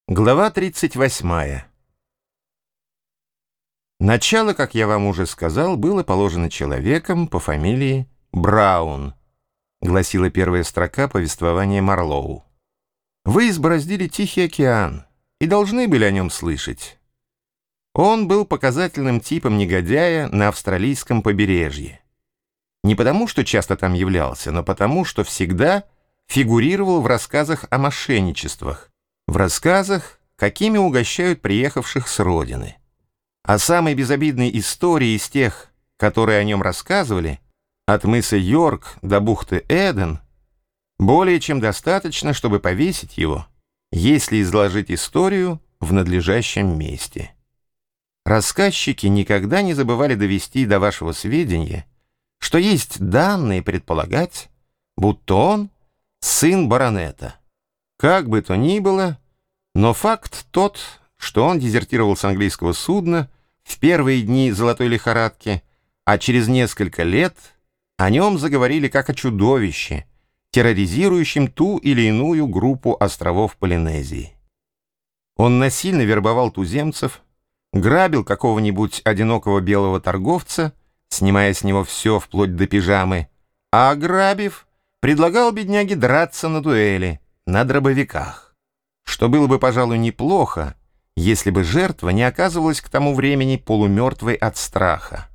Глава 38. Начало, как я вам уже сказал, было положено человеком по фамилии Браун, гласила первая строка повествования Марлоу. Вы избороздили Тихий океан и должны были о нем слышать. Он был показательным типом негодяя на австралийском побережье. Не потому, что часто там являлся, но потому, что всегда фигурировал в рассказах о мошенничествах, в рассказах, какими угощают приехавших с родины. А самой безобидной истории из тех, которые о нем рассказывали, от мыса Йорк до бухты Эден, более чем достаточно, чтобы повесить его, если изложить историю в надлежащем месте. Рассказчики никогда не забывали довести до вашего сведения, что есть данные предполагать, будто он сын баронета. Как бы то ни было, но факт тот, что он дезертировал с английского судна в первые дни золотой лихорадки, а через несколько лет о нем заговорили как о чудовище, терроризирующем ту или иную группу островов Полинезии. Он насильно вербовал туземцев, грабил какого-нибудь одинокого белого торговца, снимая с него все вплоть до пижамы, а ограбив, предлагал бедняге драться на дуэли, на дробовиках, что было бы, пожалуй, неплохо, если бы жертва не оказывалась к тому времени полумертвой от страха.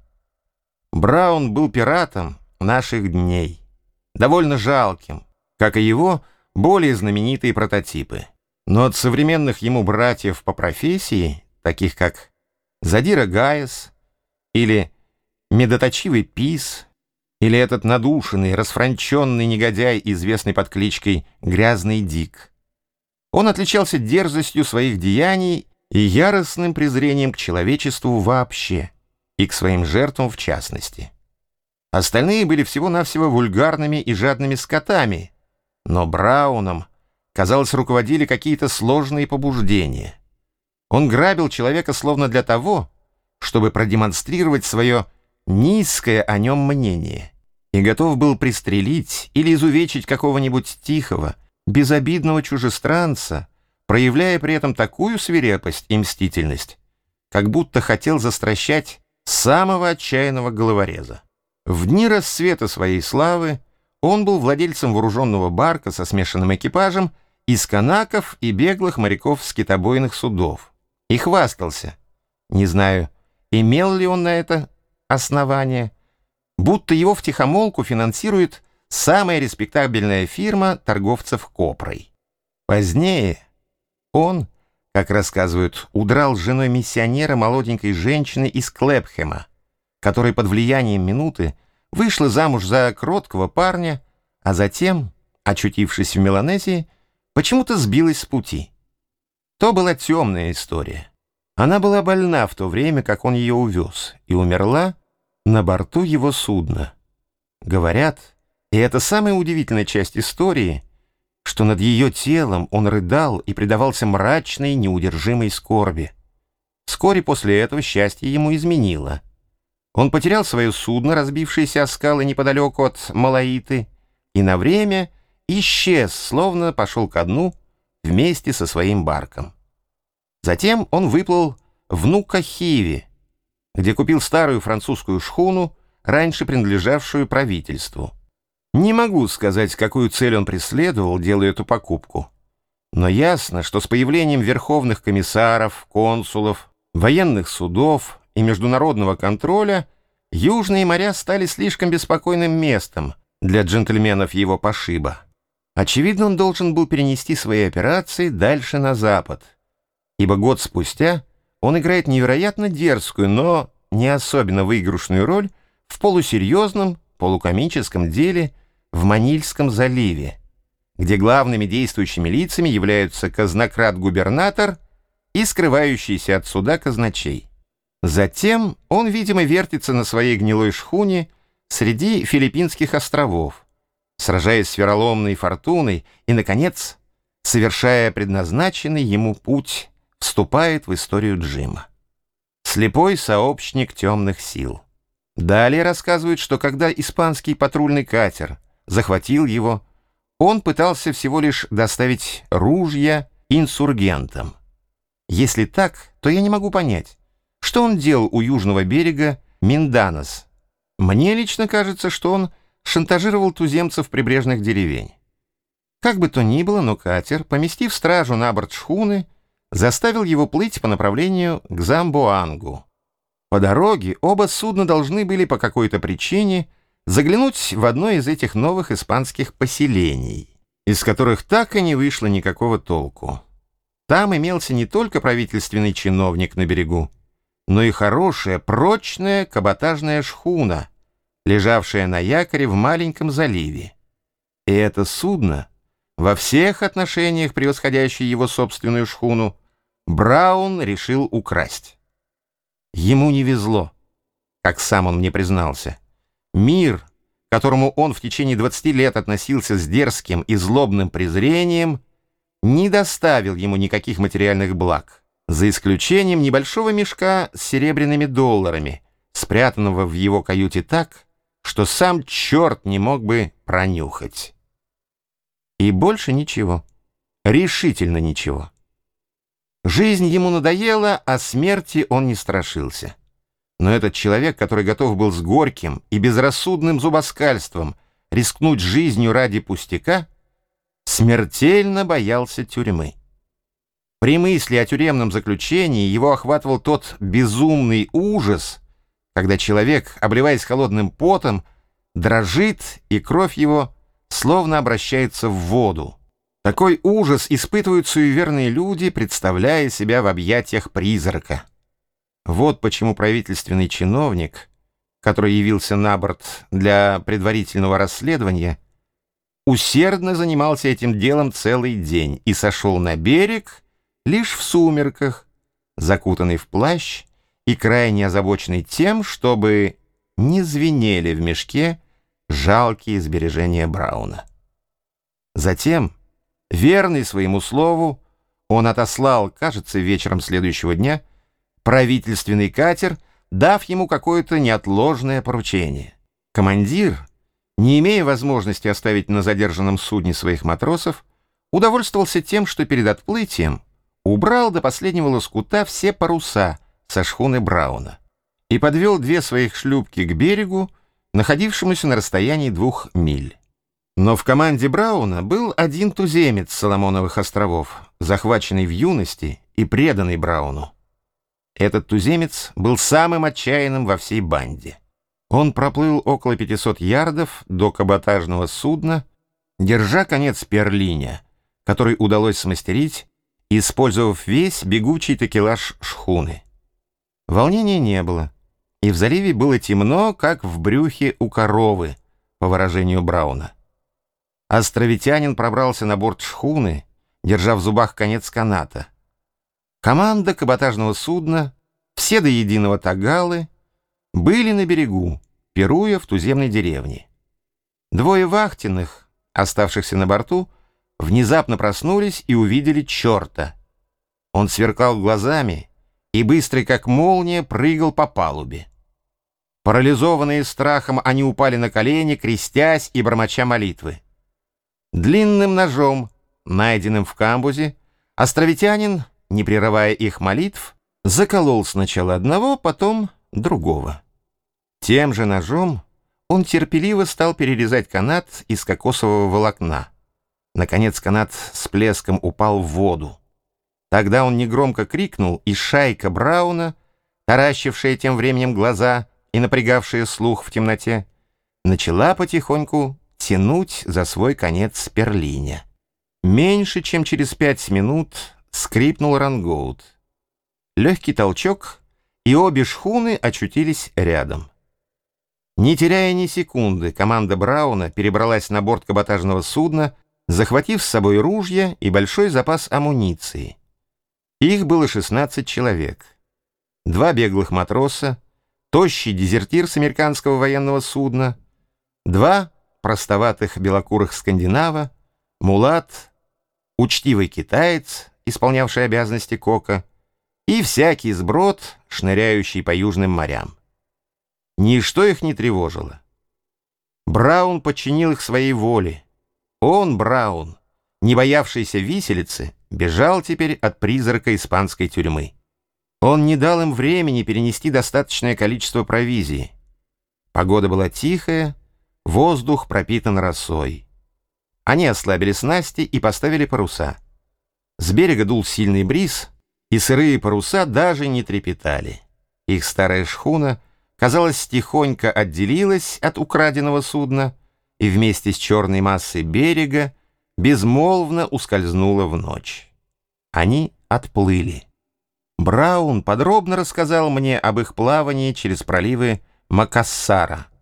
Браун был пиратом наших дней, довольно жалким, как и его более знаменитые прототипы. Но от современных ему братьев по профессии, таких как Задира Гайес или Медоточивый Пис, или этот надушенный, расфранченный негодяй, известный под кличкой Грязный Дик, он отличался дерзостью своих деяний и яростным презрением к человечеству вообще и к своим жертвам в частности. Остальные были всего-навсего вульгарными и жадными скотами, но Брауном, казалось, руководили какие-то сложные побуждения. Он грабил человека словно для того, чтобы продемонстрировать свое низкое о нем мнение, и готов был пристрелить или изувечить какого-нибудь тихого, безобидного чужестранца, проявляя при этом такую свирепость и мстительность, как будто хотел застращать самого отчаянного головореза. В дни расцвета своей славы он был владельцем вооруженного барка со смешанным экипажем из канаков и беглых моряков с китобойных судов, и хвастался, не знаю, имел ли он на это основание, будто его втихомолку финансирует самая респектабельная фирма торговцев копрой. Позднее он, как рассказывают, удрал с женой миссионера молоденькой женщины из Клэпхэма, которая под влиянием минуты вышла замуж за кроткого парня, а затем, очутившись в Меланезии, почему-то сбилась с пути. То была темная история. Она была больна в то время, как он ее увез, и умерла на борту его судна. Говорят, и это самая удивительная часть истории, что над ее телом он рыдал и предавался мрачной, неудержимой скорби. Вскоре после этого счастье ему изменило. Он потерял свое судно, разбившееся о скалы неподалеку от Малаиты, и на время исчез, словно пошел ко дну вместе со своим барком. Затем он выплыл в Нукахиве, где купил старую французскую шхуну, раньше принадлежавшую правительству. Не могу сказать, какую цель он преследовал, делая эту покупку. Но ясно, что с появлением верховных комиссаров, консулов, военных судов и международного контроля южные моря стали слишком беспокойным местом для джентльменов его пошиба. Очевидно, он должен был перенести свои операции дальше на запад, ибо год спустя он играет невероятно дерзкую, но не особенно выигрышную роль в полусерьезном, полукомическом деле в Манильском заливе, где главными действующими лицами являются казнократ-губернатор и скрывающийся от суда казначей. Затем он, видимо, вертится на своей гнилой шхуне среди Филиппинских островов, сражаясь с вероломной фортуной и, наконец, совершая предназначенный ему путь, вступает в историю Джима. Слепой сообщник темных сил. Далее рассказывают, что когда испанский патрульный катер захватил его, он пытался всего лишь доставить ружья инсургентам. Если так, то я не могу понять, что он делал у южного берега Минданос. Мне лично кажется, что он шантажировал туземцев прибрежных деревень. Как бы то ни было, но катер, поместив стражу на борт шхуны, заставил его плыть по направлению к Замбоангу. По дороге оба судна должны были по какой-то причине заглянуть в одно из этих новых испанских поселений, из которых так и не вышло никакого толку. Там имелся не только правительственный чиновник на берегу, но и хорошая, прочная каботажная шхуна, лежавшая на якоре в маленьком заливе. И это судно, во всех отношениях превосходящее его собственную шхуну, Браун решил украсть. Ему не везло, как сам он мне признался. Мир, к которому он в течение 20 лет относился с дерзким и злобным презрением, не доставил ему никаких материальных благ, за исключением небольшого мешка с серебряными долларами, спрятанного в его каюте так, что сам черт не мог бы пронюхать. И больше ничего, решительно ничего. Жизнь ему надоела, а смерти он не страшился. Но этот человек, который готов был с горьким и безрассудным зубоскальством рискнуть жизнью ради пустяка, смертельно боялся тюрьмы. При мысли о тюремном заключении его охватывал тот безумный ужас, когда человек, обливаясь холодным потом, дрожит, и кровь его словно обращается в воду. Такой ужас испытывают суеверные люди, представляя себя в объятиях призрака. Вот почему правительственный чиновник, который явился на борт для предварительного расследования, усердно занимался этим делом целый день и сошел на берег лишь в сумерках, закутанный в плащ и крайне озабоченный тем, чтобы не звенели в мешке жалкие сбережения Брауна. Затем, верный своему слову, он отослал, кажется, вечером следующего дня, правительственный катер, дав ему какое-то неотложное поручение. Командир, не имея возможности оставить на задержанном судне своих матросов, удовольствовался тем, что перед отплытием убрал до последнего лоскута все паруса со шхуны Брауна и подвел 2 своих шлюпки к берегу, находившемуся на расстоянии 2 миль. Но в команде Брауна был один туземец с Соломоновых островов, захваченный в юности и преданный Брауну. Этот туземец был самым отчаянным во всей банде. Он проплыл около 500 ярдов до каботажного судна, держа конец перлиня, который удалось смастерить, использовав весь бегучий такелаж шхуны. Волнения не было, и в заливе было темно, как в брюхе у коровы, по выражению Брауна. Островитянин пробрался на борт шхуны, держа в зубах конец каната. Команда каботажного судна, все до единого тагалы, были на берегу, пируя в туземной деревне. 2 вахтенных, оставшихся на борту, внезапно проснулись и увидели черта. Он сверкал глазами и, быстрый как молния, прыгал по палубе. Парализованные страхом, они упали на колени, крестясь и бормоча молитвы. Длинным ножом, найденным в камбузе, островитянин, не прерывая их молитв, заколол сначала одного, потом другого. Тем же ножом он терпеливо стал перерезать канат из кокосового волокна. Наконец канат с плеском упал в воду. Тогда он негромко крикнул, и шайка Брауна, таращившая тем временем глаза и напрягавшая слух в темноте, начала потихоньку тянуть за свой конец перлиня. Меньше чем через 5 минут скрипнул рангоут. Легкий толчок, и обе шхуны очутились рядом. Не теряя ни секунды, команда Брауна перебралась на борт каботажного судна, захватив с собой ружья и большой запас амуниции. Их было 16 человек. 2 беглых матроса, тощий дезертир с американского военного судна, 2 простоватых белокурых скандинава, мулат, учтивый китаец, исполнявший обязанности кока, и всякий сброд, шныряющий по южным морям. Ничто их не тревожило. Браун подчинил их своей воле. Он, Браун, не боявшийся виселицы, бежал теперь от призрака испанской тюрьмы. Он не дал им времени перенести достаточное количество провизии. Погода была тихая, воздух пропитан росой. Они ослабили снасти и поставили паруса. С берега дул сильный бриз, и сырые паруса даже не трепетали. Их старая шхуна, казалось, тихонько отделилась от украденного судна и вместе с черной массой берега безмолвно ускользнула в ночь. Они отплыли. Браун подробно рассказал мне об их плавании через проливы Макассара.